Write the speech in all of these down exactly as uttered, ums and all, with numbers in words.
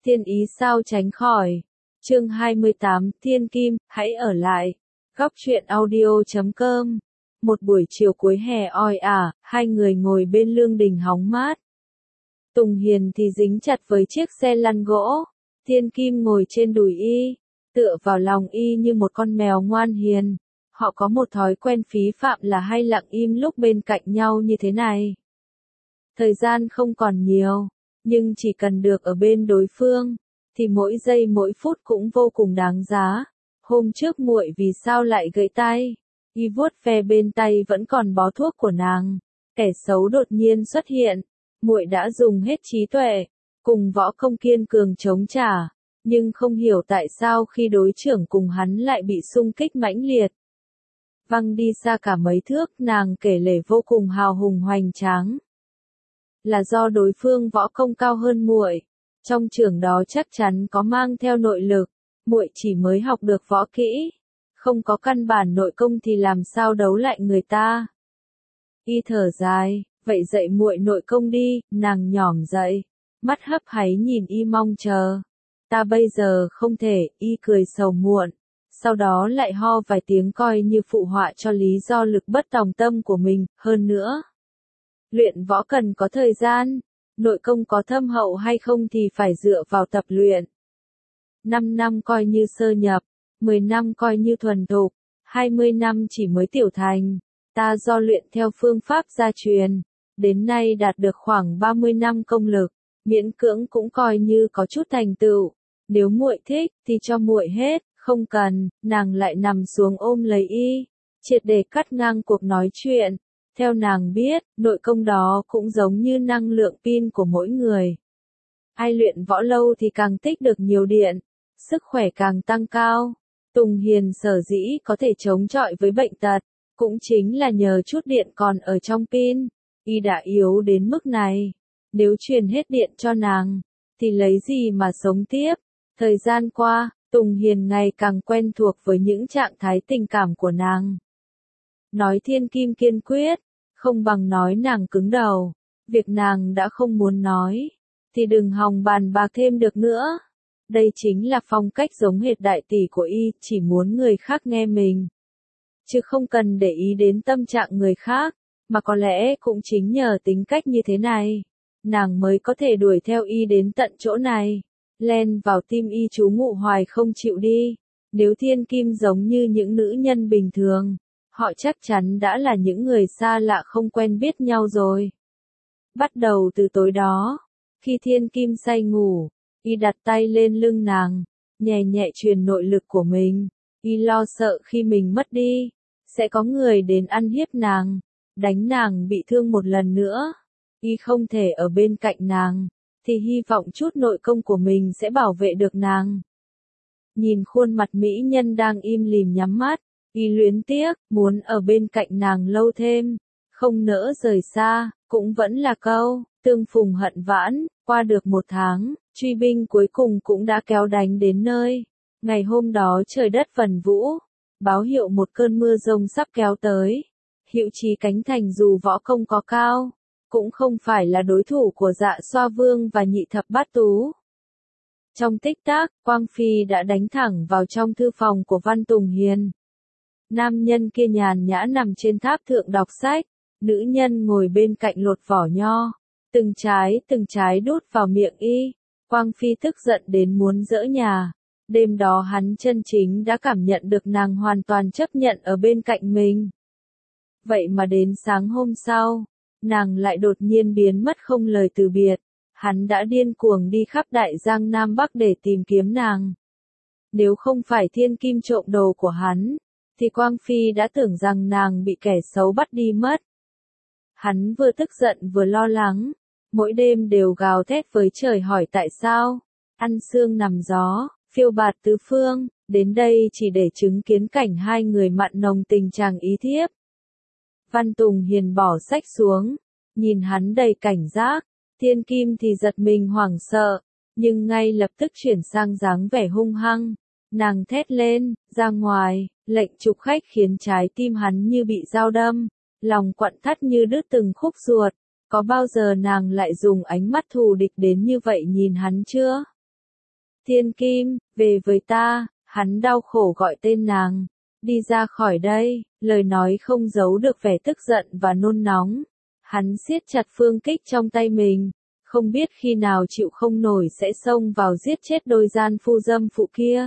thiên ý sao tránh khỏi. Chương hai mươi tám, Thiên Kim, hãy ở lại. Góc truyện audio chấm com. Một buổi chiều cuối hè oi ả, hai người ngồi bên lương đình hóng mát. Tùng Hiền thì dính chặt với chiếc xe lăn gỗ, Thiên Kim ngồi trên đùi y, tựa vào lòng y như một con mèo ngoan hiền. Họ có một thói quen phí phạm là hay lặng im lúc bên cạnh nhau như thế này. Thời gian không còn nhiều, nhưng chỉ cần được ở bên đối phương, thì mỗi giây mỗi phút cũng vô cùng đáng giá. Hôm trước muội vì sao lại gãy tay? Y vuốt ve bên tay vẫn còn bó thuốc của nàng. Kẻ xấu đột nhiên xuất hiện. Muội đã dùng hết trí tuệ, cùng võ công kiên cường chống trả, nhưng không hiểu tại sao khi đối trưởng cùng hắn lại bị xung kích mãnh liệt. Văng đi xa cả mấy thước, nàng kể lể vô cùng hào hùng hoành tráng. Là do đối phương võ công cao hơn muội, trong trường đó chắc chắn có mang theo nội lực, muội chỉ mới học được võ kỹ, không có căn bản nội công thì làm sao đấu lại người ta. Y thở dài, vậy dạy muội nội công đi, nàng nhỏm dậy, mắt hấp háy nhìn y mong chờ. Ta bây giờ không thể, y cười sầu muộn, sau đó lại ho vài tiếng coi như phụ họa cho lý do lực bất tòng tâm của mình, hơn nữa. Luyện võ cần có thời gian, nội công có thâm hậu hay không thì phải dựa vào tập luyện. Năm năm coi như sơ nhập, mười năm coi như thuần thục, hai mươi năm chỉ mới tiểu thành. Ta do luyện theo phương pháp gia truyền, đến nay đạt được khoảng ba mươi năm công lực, miễn cưỡng cũng coi như có chút thành tựu. Nếu muội thích thì cho muội hết, không cần, nàng lại nằm xuống ôm lấy y, triệt để cắt ngang cuộc nói chuyện. Theo nàng biết, nội công đó cũng giống như năng lượng pin của mỗi người. Ai luyện võ lâu thì càng tích được nhiều điện, sức khỏe càng tăng cao. Tùng Hiền sở dĩ có thể chống chọi với bệnh tật, cũng chính là nhờ chút điện còn ở trong pin. Y đã yếu đến mức này, nếu truyền hết điện cho nàng, thì lấy gì mà sống tiếp. Thời gian qua, Tùng Hiền ngày càng quen thuộc với những trạng thái tình cảm của nàng. Nói Thiên Kim kiên quyết, không bằng nói nàng cứng đầu. Việc nàng đã không muốn nói, thì đừng hòng bàn bạc thêm được nữa. Đây chính là phong cách giống hệt đại tỷ của y, chỉ muốn người khác nghe mình, chứ không cần để ý đến tâm trạng người khác. Mà có lẽ cũng chính nhờ tính cách như thế này, nàng mới có thể đuổi theo y đến tận chỗ này, len vào tim y trú ngụ hoài không chịu đi. Nếu Thiên Kim giống như những nữ nhân bình thường, họ chắc chắn đã là những người xa lạ không quen biết nhau rồi. Bắt đầu từ tối đó, khi Thiên Kim say ngủ, y đặt tay lên lưng nàng, nhẹ nhẹ truyền nội lực của mình. Y lo sợ khi mình mất đi, sẽ có người đến ăn hiếp nàng, đánh nàng bị thương một lần nữa. Y không thể ở bên cạnh nàng, thì hy vọng chút nội công của mình sẽ bảo vệ được nàng. Nhìn khuôn mặt mỹ nhân đang im lìm nhắm mắt, y luyến tiếc, muốn ở bên cạnh nàng lâu thêm, không nỡ rời xa. Cũng vẫn là câu, tương phùng hận vãn. Qua được một tháng, truy binh cuối cùng cũng đã kéo đánh đến nơi. Ngày hôm đó trời đất vần vũ, báo hiệu một cơn mưa rông sắp kéo tới. Hữu Chí Cánh Thành dù võ công có cao, cũng không phải là đối thủ của Dạ Xoa Vương và Nhị Thập Bát Tú. Trong tích tắc, Quang Phi đã đánh thẳng vào trong thư phòng của Văn Tùng Hiền. Nam nhân kia nhàn nhã nằm trên tháp thượng đọc sách, nữ nhân ngồi bên cạnh lột vỏ nho, từng trái từng trái đút vào miệng y. Quang Phi tức giận đến muốn giỡ nhà. Đêm đó hắn chân chính đã cảm nhận được nàng hoàn toàn chấp nhận ở bên cạnh mình. Vậy mà đến sáng hôm sau, nàng lại đột nhiên biến mất không lời từ biệt. Hắn đã điên cuồng đi khắp đại giang Nam Bắc để tìm kiếm nàng. Nếu không phải Thiên Kim trộm đồ của hắn, thì Quang Phi đã tưởng rằng nàng bị kẻ xấu bắt đi mất. Hắn vừa tức giận vừa lo lắng, mỗi đêm đều gào thét với trời hỏi tại sao. Ăn sương nằm gió, phiêu bạt tứ phương, đến đây chỉ để chứng kiến cảnh hai người mặn nồng tình chàng ý thiếp. Văn Tùng Hiền bỏ sách xuống, nhìn hắn đầy cảnh giác. Thiên Kim thì giật mình hoảng sợ, nhưng ngay lập tức chuyển sang dáng vẻ hung hăng. Nàng thét lên, ra ngoài, lệnh chụp khách khiến trái tim hắn như bị dao đâm, lòng quặn thắt như đứt từng khúc ruột. Có bao giờ nàng lại dùng ánh mắt thù địch đến như vậy nhìn hắn chưa? Thiên Kim, về với ta, hắn đau khổ gọi tên nàng. Đi ra khỏi đây, lời nói không giấu được vẻ tức giận và nôn nóng. Hắn siết chặt phương kích trong tay mình, không biết khi nào chịu không nổi sẽ xông vào giết chết đôi gian phu dâm phụ kia.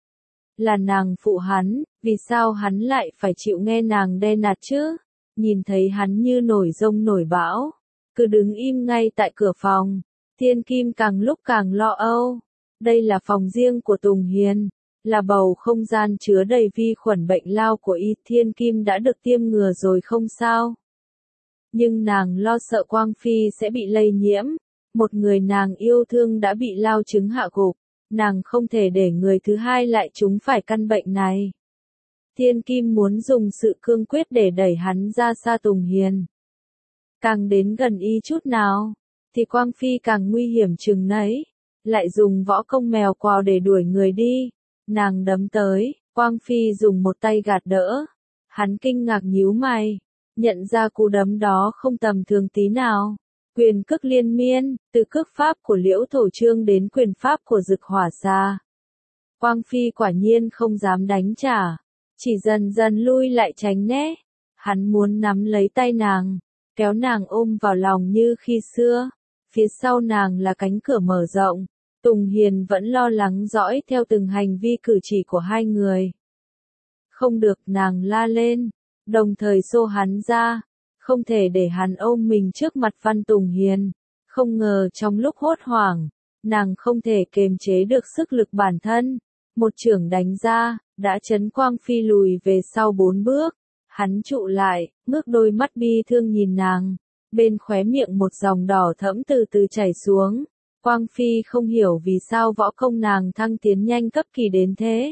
Là nàng phụ hắn, vì sao hắn lại phải chịu nghe nàng đe nạt chứ? Nhìn thấy hắn như nổi giông nổi bão, cứ đứng im ngay tại cửa phòng. Thiên Kim càng lúc càng lo âu. Đây là phòng riêng của Tùng Hiền, là bầu không gian chứa đầy vi khuẩn bệnh lao của y. Thiên Kim đã được tiêm ngừa rồi không sao. Nhưng nàng lo sợ Quang Phi sẽ bị lây nhiễm. Một người nàng yêu thương đã bị lao chứng hạ gục. Nàng không thể để người thứ hai lại trúng phải căn bệnh này. Thiên Kim muốn dùng sự cương quyết để đẩy hắn ra xa Tùng Hiền. Càng đến gần y chút nào, thì Quang Phi càng nguy hiểm chừng nấy. Lại dùng võ công mèo quào để đuổi người đi. Nàng đấm tới, Quang Phi dùng một tay gạt đỡ. Hắn kinh ngạc nhíu mày, nhận ra cú đấm đó không tầm thường tí nào. Quyền cước liên miên, từ cước pháp của Liễu Thổ Trương đến quyền pháp của Dực Hỏa Xà. Quang Phi quả nhiên không dám đánh trả, chỉ dần dần lui lại tránh né. Hắn muốn nắm lấy tay nàng, kéo nàng ôm vào lòng như khi xưa. Phía sau nàng là cánh cửa mở rộng. Tùng Hiền vẫn lo lắng dõi theo từng hành vi cử chỉ của hai người. Không được, nàng la lên, đồng thời xô hắn ra. Không thể để hắn ôm mình trước mặt Văn Tùng Hiền. Không ngờ trong lúc hốt hoảng, nàng không thể kiềm chế được sức lực bản thân. Một chưởng đánh ra, đã chấn Quang Phi lùi về sau bốn bước. Hắn trụ lại, ngước đôi mắt bi thương nhìn nàng. Bên khóe miệng một dòng đỏ thẫm từ từ chảy xuống. Quang Phi không hiểu vì sao võ công nàng thăng tiến nhanh cấp kỳ đến thế.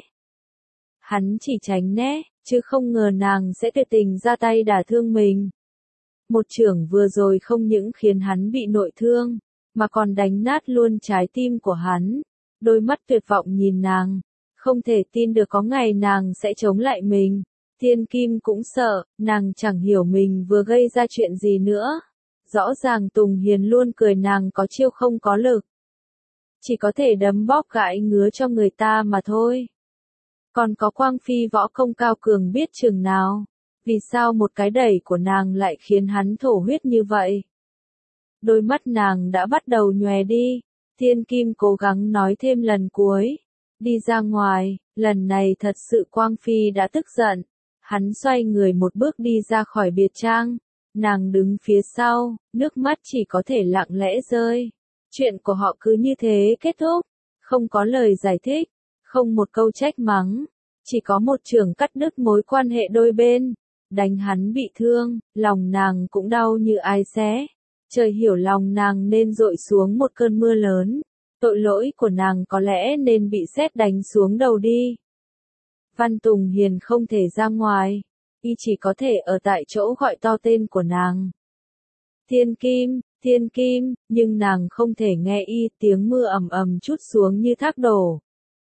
Hắn chỉ tránh né, chứ không ngờ nàng sẽ tuyệt tình ra tay đả thương mình. Một chưởng vừa rồi không những khiến hắn bị nội thương, mà còn đánh nát luôn trái tim của hắn. Đôi mắt tuyệt vọng nhìn nàng, không thể tin được có ngày nàng sẽ chống lại mình. Thiên Kim cũng sợ, nàng chẳng hiểu mình vừa gây ra chuyện gì nữa. Rõ ràng Tùng Hiền luôn cười nàng có chiêu không có lực. Chỉ có thể đấm bóp gãi ngứa cho người ta mà thôi. Còn có Quang Phi võ công cao cường biết chừng nào. Vì sao một cái đẩy của nàng lại khiến hắn thổ huyết như vậy? Đôi mắt nàng đã bắt đầu nhòe đi. Thiên Kim cố gắng nói thêm lần cuối. Đi ra ngoài, lần này thật sự Quang Phi đã tức giận. Hắn xoay người một bước đi ra khỏi biệt trang. Nàng đứng phía sau, nước mắt chỉ có thể lặng lẽ rơi. Chuyện của họ cứ như thế kết thúc. Không có lời giải thích, không một câu trách mắng. Chỉ có một chưởng cắt đứt mối quan hệ đôi bên. Đánh hắn bị thương, lòng nàng cũng đau như ai xé. Trời hiểu lòng nàng nên dội xuống một cơn mưa lớn. Tội lỗi của nàng có lẽ nên bị sét đánh xuống đầu đi. Văn Tùng Hiền không thể ra ngoài. Y chỉ có thể ở tại chỗ gọi to tên của nàng. Thiên Kim, Thiên Kim, nhưng nàng không thể nghe y. Tiếng mưa ầm ầm trút xuống như thác đổ.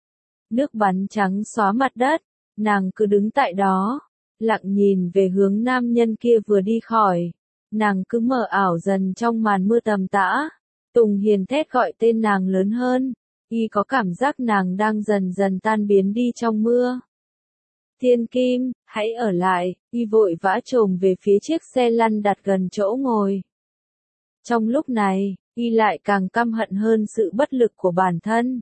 Nước bắn trắng xóa mặt đất. Nàng cứ đứng tại đó, lặng nhìn về hướng nam nhân kia vừa đi khỏi. Nàng cứ mờ ảo dần trong màn mưa tầm tã. Tùng Hiền thét gọi tên nàng lớn hơn. Y có cảm giác nàng đang dần dần tan biến đi trong mưa. Thiên Kim, hãy ở lại. Y vội vã chồm về phía chiếc xe lăn đặt gần chỗ ngồi. Trong lúc này, Y lại càng căm hận hơn sự bất lực của bản thân.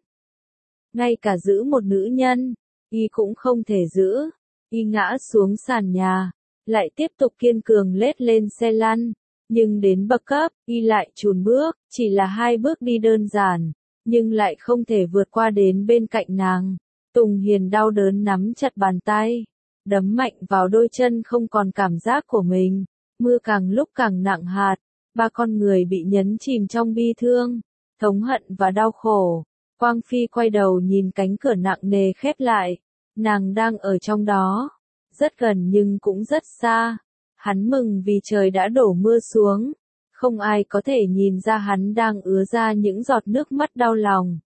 Ngay cả giữ một nữ nhân, Y cũng không thể giữ. Y ngã xuống sàn nhà, lại tiếp tục kiên cường lết lên xe lăn. Nhưng đến bậc cấp, Y lại chùn bước, chỉ là hai bước đi đơn giản, nhưng lại không thể vượt qua đến bên cạnh nàng. Tùng Hiền đau đớn nắm chặt bàn tay, đấm mạnh vào đôi chân không còn cảm giác của mình. Mưa càng lúc càng nặng hạt, ba con người bị nhấn chìm trong bi thương, thống hận và đau khổ. Quang Phi quay đầu nhìn cánh cửa nặng nề khép lại. Nàng đang ở trong đó, rất gần nhưng cũng rất xa. Hắn mừng vì trời đã đổ mưa xuống. Không ai có thể nhìn ra hắn đang ứa ra những giọt nước mắt đau lòng.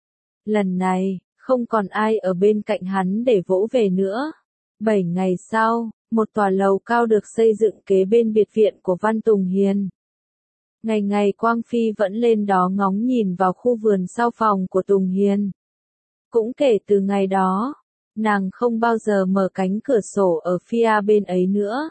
Lần này, không còn ai ở bên cạnh hắn để vỗ về nữa. Bảy ngày sau, một tòa lầu cao được xây dựng kế bên biệt viện của Văn Tùng Hiền. Ngày ngày Quang Phi vẫn lên đó ngóng nhìn vào khu vườn sau phòng của Tùng Hiền. Cũng kể từ ngày đó, nàng không bao giờ mở cánh cửa sổ ở phía bên ấy nữa.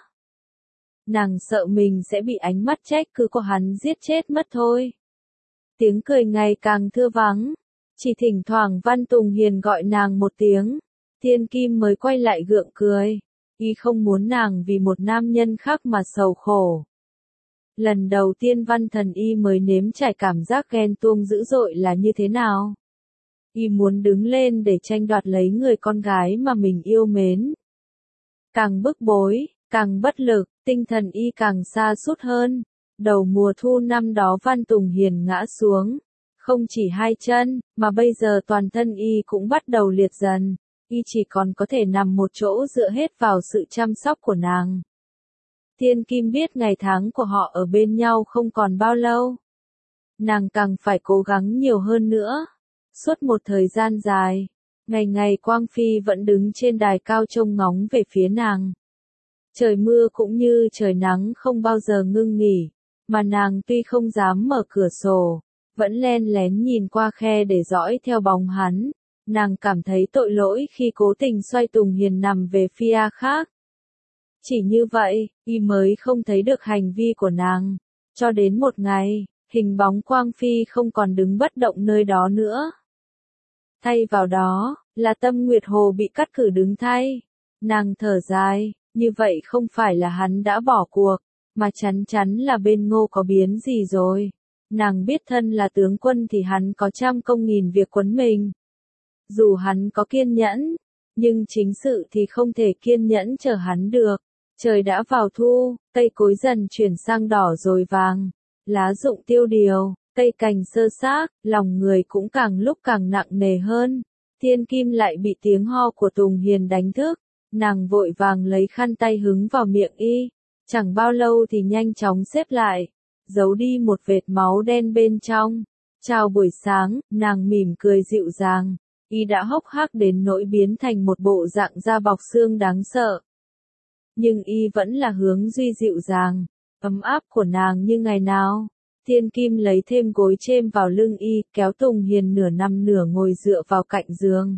Nàng sợ mình sẽ bị ánh mắt trách cứ của hắn giết chết mất thôi. Tiếng cười ngày càng thưa vắng, chỉ thỉnh thoảng Văn Tùng Hiền gọi nàng một tiếng, Thiên Kim mới quay lại gượng cười, y không muốn nàng vì một nam nhân khác mà sầu khổ. Lần đầu tiên Văn Thần Y mới nếm trải cảm giác ghen tuông dữ dội là như thế nào. Y muốn đứng lên để tranh đoạt lấy người con gái mà mình yêu mến. Càng bức bối, càng bất lực, tinh thần y càng sa sút hơn. Đầu mùa thu năm đó Văn Tùng Hiền ngã xuống, không chỉ hai chân, mà bây giờ toàn thân y cũng bắt đầu liệt dần, y chỉ còn có thể nằm một chỗ dựa hết vào sự chăm sóc của nàng. Thiên Kim biết ngày tháng của họ ở bên nhau không còn bao lâu. Nàng càng phải cố gắng nhiều hơn nữa. Suốt một thời gian dài, ngày ngày Quang Phi vẫn đứng trên đài cao trông ngóng về phía nàng. Trời mưa cũng như trời nắng không bao giờ ngưng nghỉ, mà nàng tuy không dám mở cửa sổ, vẫn len lén nhìn qua khe để dõi theo bóng hắn. Nàng cảm thấy tội lỗi khi cố tình xoay Tùng Hiền nằm về phía khác. Chỉ như vậy, y mới không thấy được hành vi của nàng. Cho đến một ngày, hình bóng Quang Phi không còn đứng bất động nơi đó nữa. Thay vào đó, là Tâm Nguyệt Hồ bị cắt cử đứng thay. Nàng thở dài, như vậy không phải là hắn đã bỏ cuộc, mà chắn chắn là bên Ngô có biến gì rồi. Nàng biết thân là tướng quân thì hắn có trăm công nghìn việc quấn mình. Dù hắn có kiên nhẫn, nhưng chính sự thì không thể kiên nhẫn chờ hắn được. Trời đã vào thu, cây cối dần chuyển sang đỏ rồi vàng, lá rụng tiêu điều, cây cành sơ xác, lòng người cũng càng lúc càng nặng nề hơn. Thiên Kim lại bị tiếng ho của Tùng Hiền đánh thức, nàng vội vàng lấy khăn tay hứng vào miệng y, chẳng bao lâu thì nhanh chóng xếp lại, giấu đi một vệt máu đen bên trong. Chào buổi sáng, nàng mỉm cười dịu dàng, y đã hốc hác đến nỗi biến thành một bộ dạng da bọc xương đáng sợ. Nhưng y vẫn là hướng duy dịu dàng, ấm áp của nàng như ngày nào. Thiên Kim lấy thêm gối chêm vào lưng y, kéo Tùng Hiền nửa nằm nửa ngồi dựa vào cạnh giường.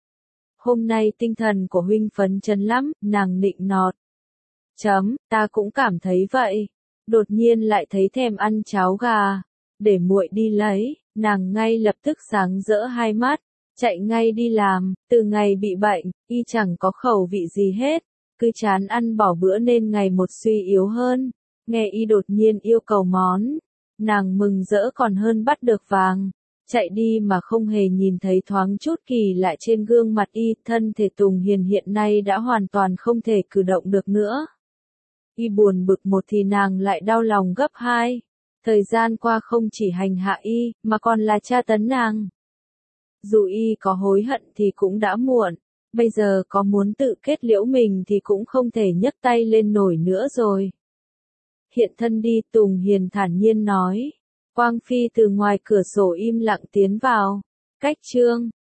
Hôm nay tinh thần của huynh phấn chấn lắm, nàng nịnh nọt. Chấm, ta cũng cảm thấy vậy. Đột nhiên lại thấy thèm ăn cháo gà. Để muội đi lấy, nàng ngay lập tức sáng rỡ hai mắt, chạy ngay đi làm. Từ ngày bị bệnh, y chẳng có khẩu vị gì hết, cứ chán ăn bỏ bữa nên ngày một suy yếu hơn. Nghe y đột nhiên yêu cầu món, nàng mừng rỡ còn hơn bắt được vàng. Chạy đi mà không hề nhìn thấy thoáng chút kỳ lạ trên gương mặt y. Thân thể Tùng Hiền hiện nay đã hoàn toàn không thể cử động được nữa. Y buồn bực một thì nàng lại đau lòng gấp hai. Thời gian qua không chỉ hành hạ y, mà còn là tra tấn nàng. Dù y có hối hận thì cũng đã muộn. Bây giờ có muốn tự kết liễu mình thì cũng không thể nhấc tay lên nổi nữa rồi. Hiện thân đi, Tùng Hiền thản nhiên nói. Quang Phi từ ngoài cửa sổ im lặng tiến vào. Cách chương